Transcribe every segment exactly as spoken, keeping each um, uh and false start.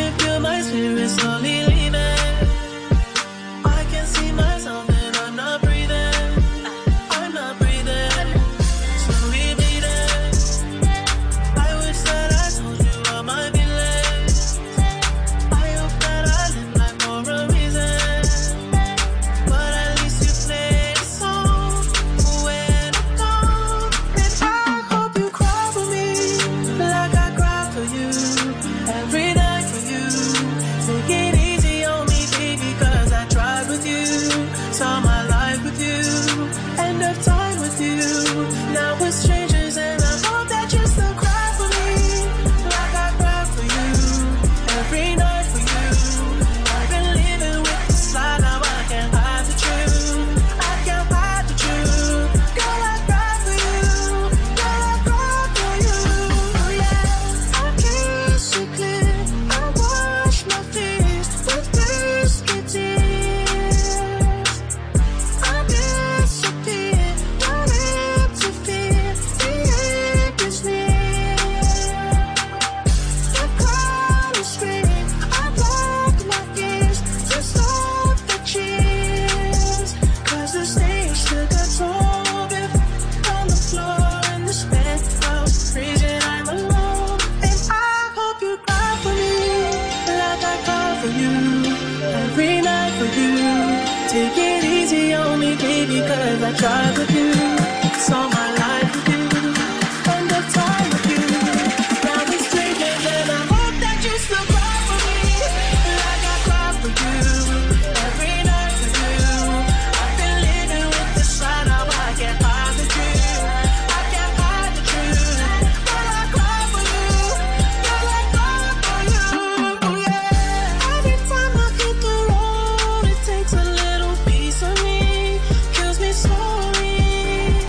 can feel my spirit slowly leaving. I can see myself and I'm not breathing. I'm not breathing. Slowly bleeding. I wish that I told you all my feelings. I hope that I live life for a reason. But at least you played a song when I'm gone. And I hope you cry for me like I cry for you. Every night for you. Take it easy on me, baby, cause I tried with you. Saw my life with you. End of time with you. Now we're strangers and I hope that you still cry for me like I cry for you. Every night for you. I've been living with this lie, now I can't hide the truth. I can't hide the truth. Girl, I cry for you. Girl, I cry for you. Yeah, I kiss you clear. I wash my fears with biscuit tears. I disappear, not to fear. The end is near. The crowd is screaming. I block my ears to stop the cheers. Cause the stage took a toll of it on the floor in this penthouse. Reason I'm alone. And I hope you cry for me like I cry for you. Every night for you. Take it easy on me, baby, cause I tried with you. Saw my life with you. End of time with you. Now we're strangers and I hope that you still cry for me like I cry for you. Every night for you. I've been living with this lie, now I can't hide the truth. I can't hide the truth. Girl, I cry for you. Girl, I cry for you. Yeah. Every time I hit the road, it takes a little piece of me. Kills me slowly.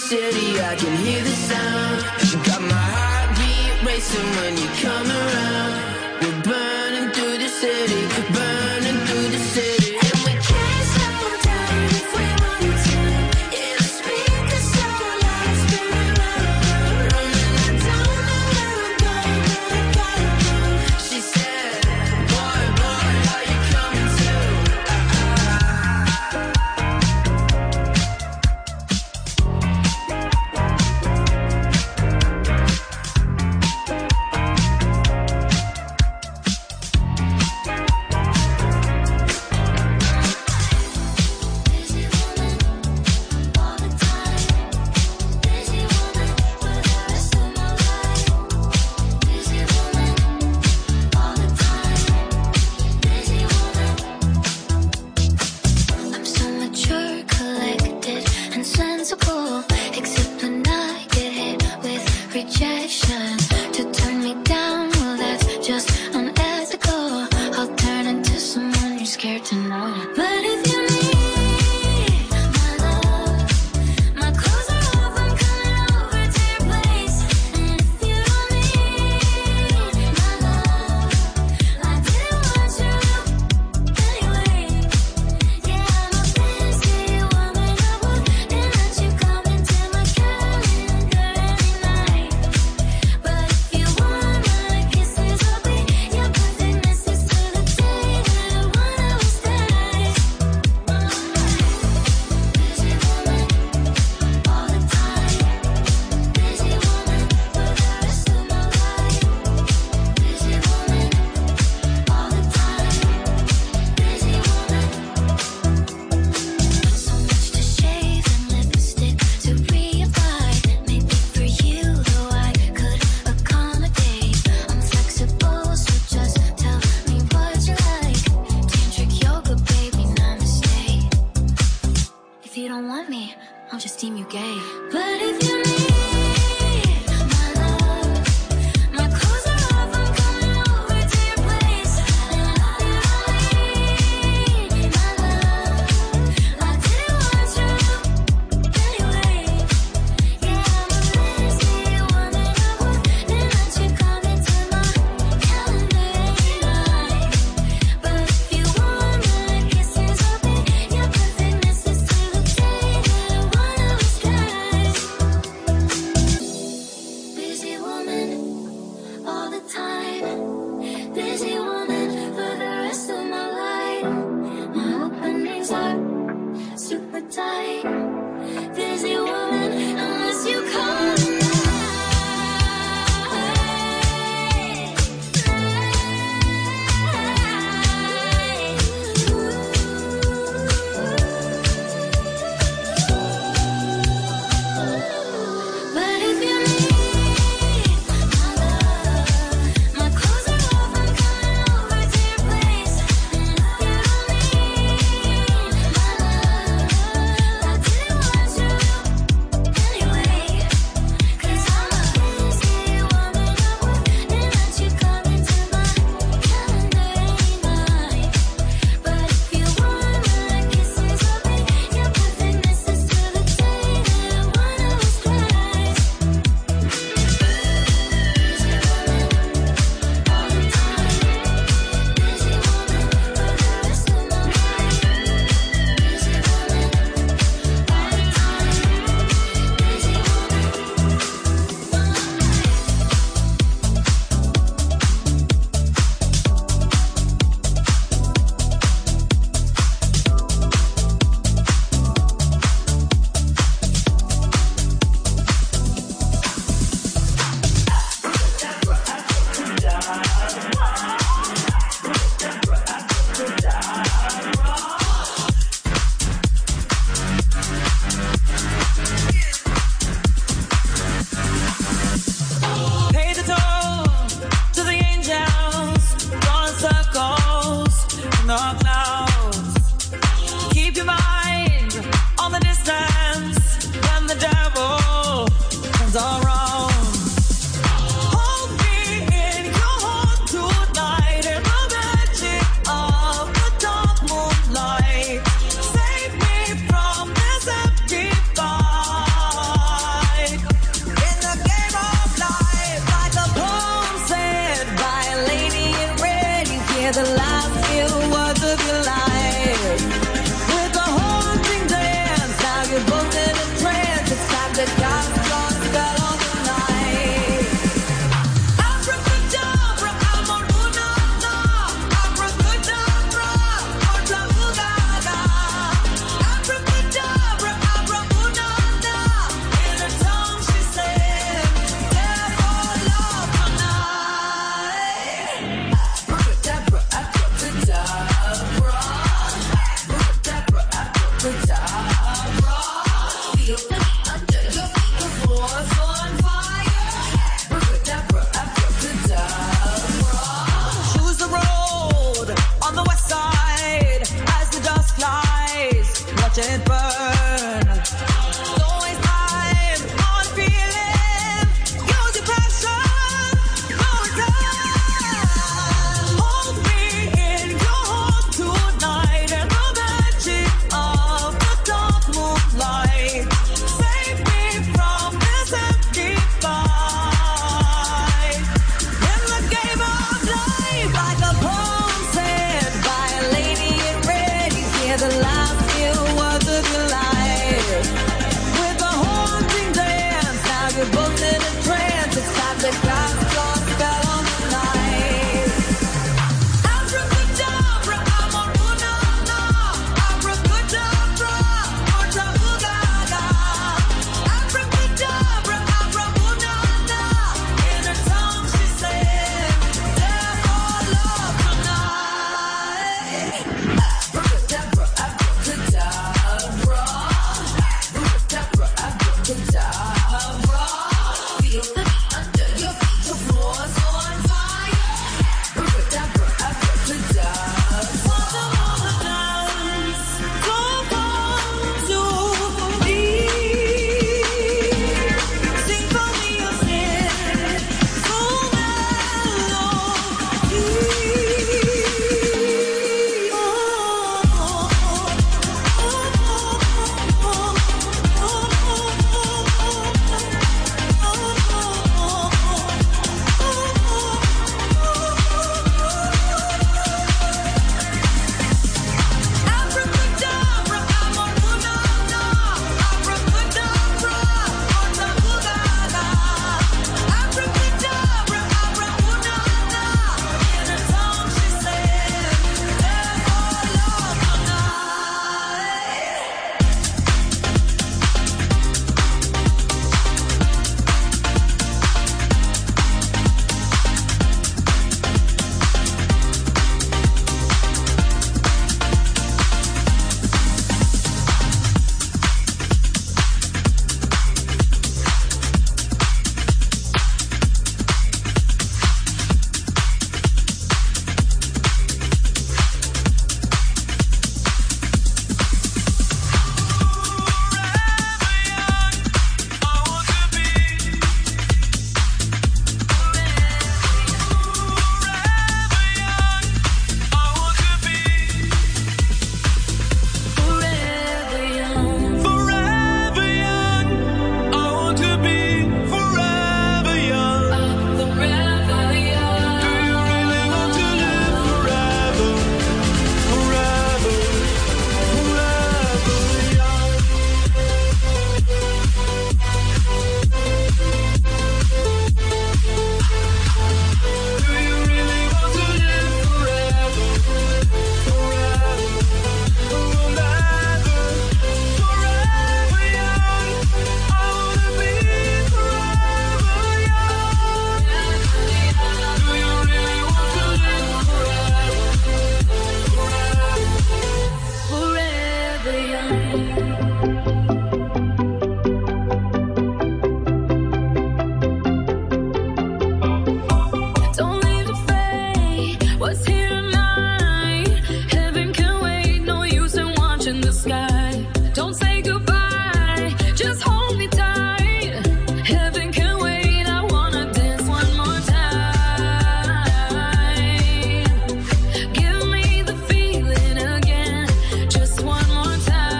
city, I can hear the sound. You got my heartbeat racing when you come around. We're burning through the city, burning through the city. And we can't slow down if we wanted to. Yeah, the speakers so loud, spinning round, running. I don't know where I'm going, but I gotta know. She said, boy, boy, are you coming too? I'm so mature, collected, and sensible. Except when I get hit with rejection. To turn me down, well that's just unethical. I'll turn into someone you're scared to know. But if you need my love, my clothes are off, I'm coming over to your place. And if you don't need my love, I didn't want you anyway. Yeah, I'm a busy woman, I wouldn't let you come into my calendar every night. But if you want my kisses, I'll be your perfect missus to the day that I wanna was dead. Busy woman, all the time. Busy woman, for the rest of my life. Busy woman, all the time. Busy woman. So much to shave and lipstick to reapply. Maybe for you, though I could accommodate. I'm flexible, so just tell me what you like. Tantric yoga, baby, namaste. If you don't want me, I'll just deem you gay. But if you need my love, my clothes are off, I'm coming over to your place. And if you don't need my love, I didn't want you anyway. Yeah, I'm a busy woman, I wouldn't let you come into my calendar every night. But if you want my kisses, I'll be your perfect missus to the day that I wanna was dead. watch it burn. Don't waste time on feeling. Use your passion, no return. Hold me in your heart tonight and the magic of the dark moonlight. Save me from this empty fight. In the game of life, like a poem said by a lady in red, you hear the last few words of your life. With a haunting dance, now you're both in a trance. It's time to cast your spell on the night. Abracadabra, amoruna, abracadabra, ortabugaga. Abracadabra, amoruna, in her tongue she said, therefore love tonight. Abracadabra, abracadabra, abracadabra, abracadabra. Feel the beat under your feet, the floor's on fire. Abracadabra, abracadabra. Father of the dance, go on to me. Sing for me your sin, so Abracadabra, amoruna, abracadabra, ortabugaga. Abracadabra, amoruna, in her tongue she said, therefore love Don't leave to fade what's here tonight. Heaven can wait, no use in watching the sky. Don't say goodbye, just hold me tight. Heaven can wait, I wanna dance one more time. Give me the feeling again, just one more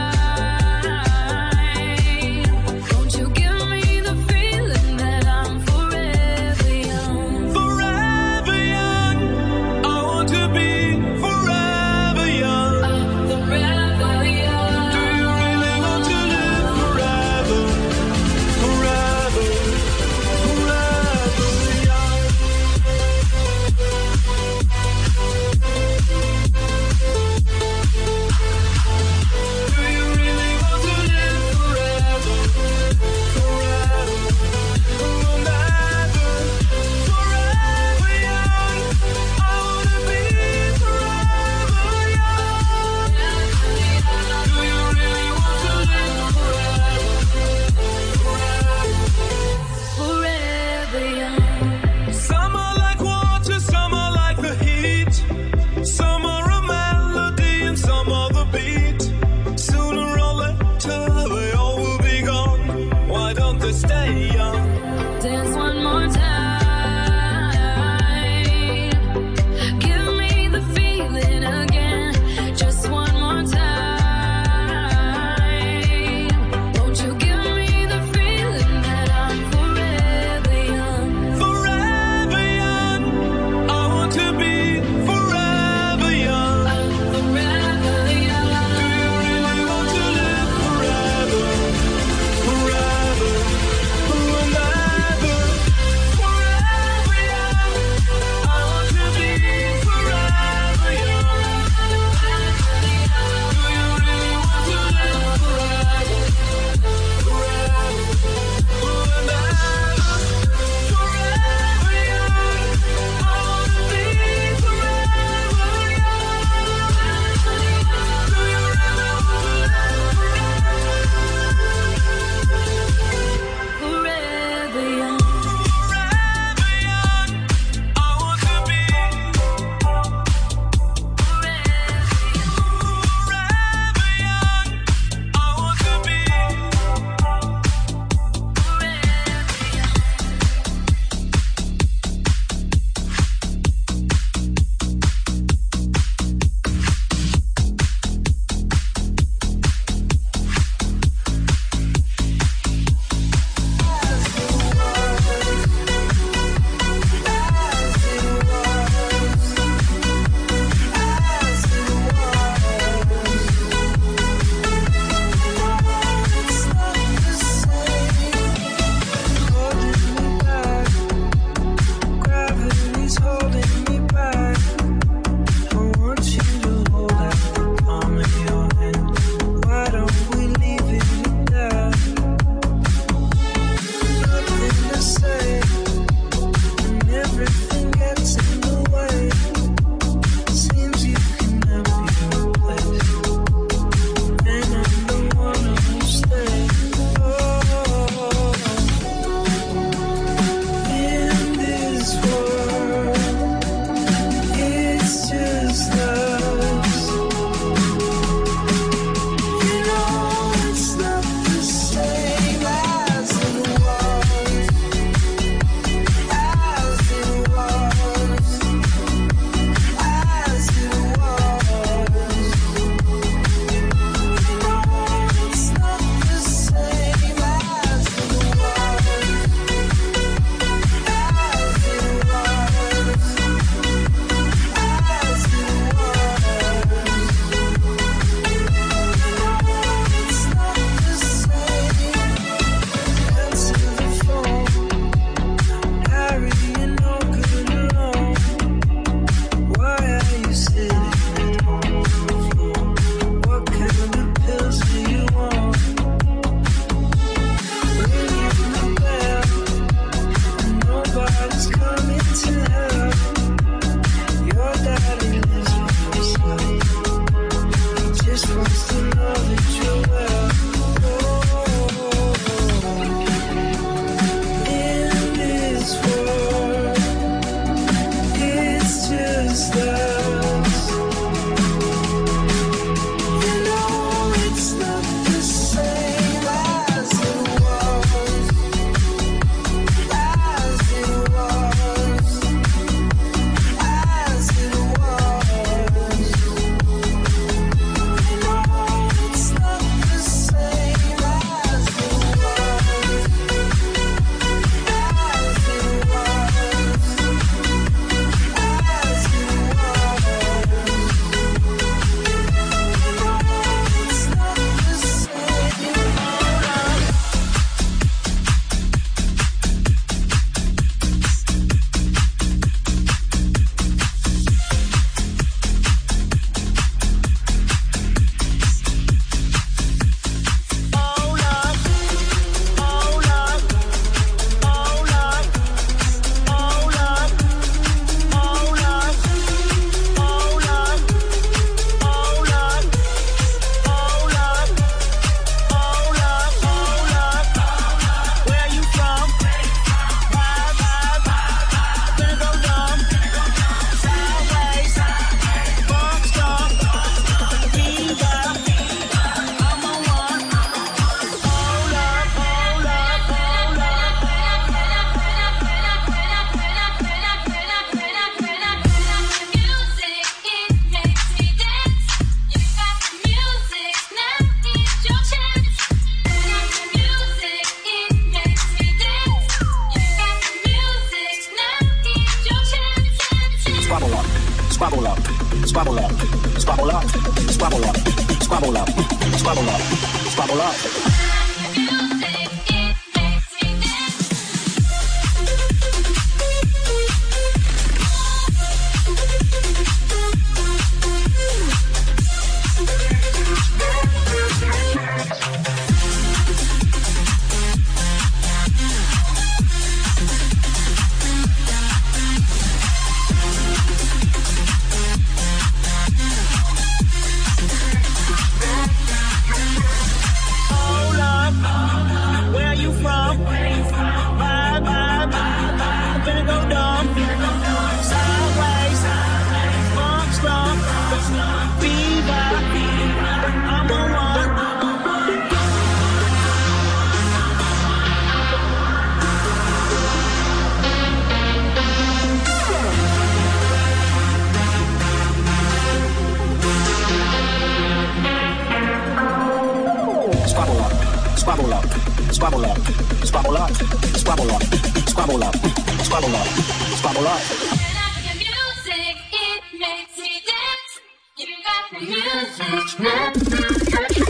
time. Won't you give me the feeling that I'm forever young? Forever young, I want to be forever young. Forever young. Do you really want to Squabble up, squabble up, squabble up. Squabble up, squabble up, squabble up, squabble up, squabble up, squabble up, squabble up. Music, it makes me dance. You got the music.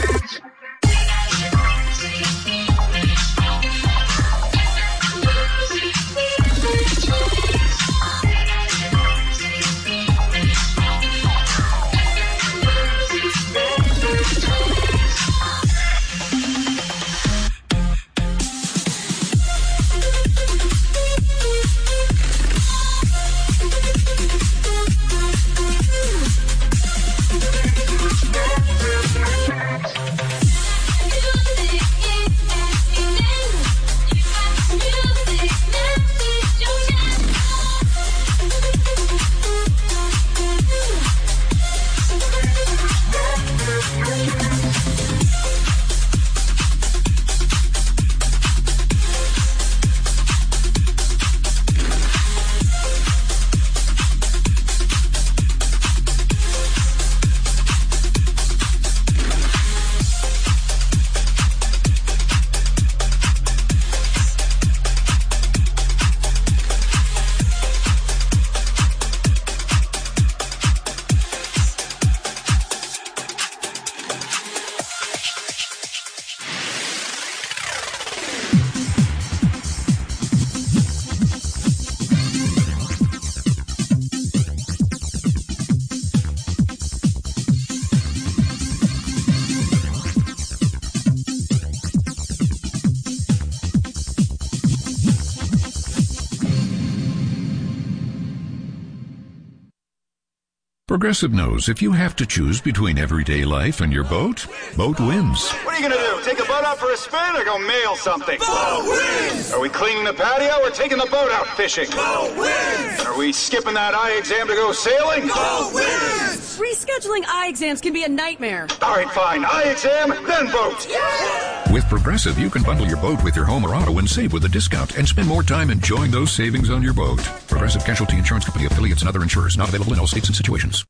Progressive knows if you have to choose between everyday life and your boat, boat wins. What are you going to do? Take a boat out for a spin or go mail something? Boat wins! Are we cleaning the patio or taking the boat out fishing? Boat wins! Are we skipping that eye exam to go sailing? Boat wins! Rescheduling eye exams can be a nightmare. All right, fine. Eye exam, then boat. Yeah! With Progressive, you can bundle your boat with your home or auto and save with a discount and spend more time enjoying those savings on your boat. Progressive Casualty Insurance Company, affiliates, and other insurers. Not available in all states and situations.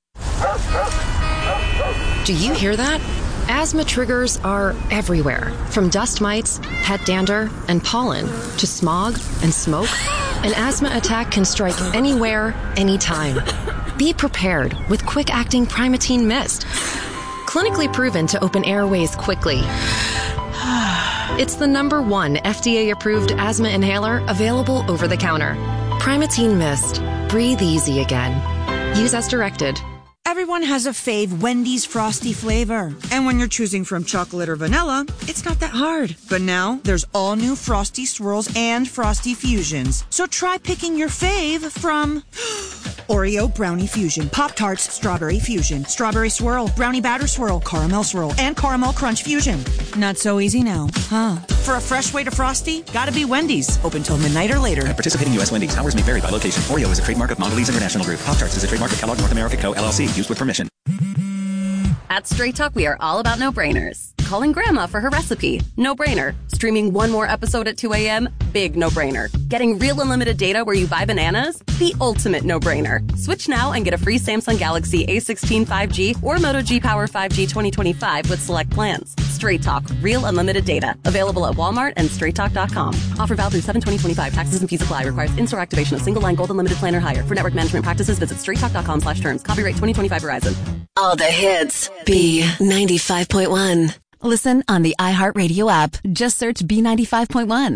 Do you hear that? Asthma triggers are everywhere, from dust mites, pet dander, and pollen, to smog and smoke. An asthma attack can strike anywhere, anytime. Be prepared with quick-acting Primatene Mist. Clinically proven to open airways quickly. It's the number one F D A-approved asthma inhaler available over the counter. Primatene Mist. Breathe easy again. Use as directed. Everyone has a fave Wendy's Frosty flavor. And when you're choosing from chocolate or vanilla, it's not that hard. But now, there's all new Frosty Swirls and Frosty Fusions. So try picking your fave from Oreo Brownie Fusion, Pop-Tarts Strawberry Fusion, Strawberry Swirl, Brownie Batter Swirl, Caramel Swirl, and Caramel Crunch Fusion. Not so easy now, huh? For a fresh way to Frosty, gotta be Wendy's. Open till midnight or later. At participating U S Wendy's, hours may vary by location. Oreo is a trademark of Mondelez International Group. Pop-Tarts is a trademark of Kellogg North America Co. L L C. Used with permission. At Straight Talk, we are all about no-brainers. Calling Grandma for her recipe? No-brainer. Streaming one more episode at two a.m.? Big no-brainer. Getting real unlimited data where you buy bananas? The ultimate no-brainer. Switch now and get a free Samsung Galaxy A sixteen five G or Moto G Power five G twenty twenty-five with select plans. Straight Talk. Real unlimited data. Available at Walmart and straight talk dot com. Offer valid through seven twenty twenty-five. Taxes and fees apply. Requires in-store activation of single line gold unlimited plan or higher. For network management practices, visit straight talk dot com slash terms. Copyright twenty twenty-five Verizon. All the hits. B ninety-five point one. Listen on the iHeartRadio app. Just search B ninety-five point one.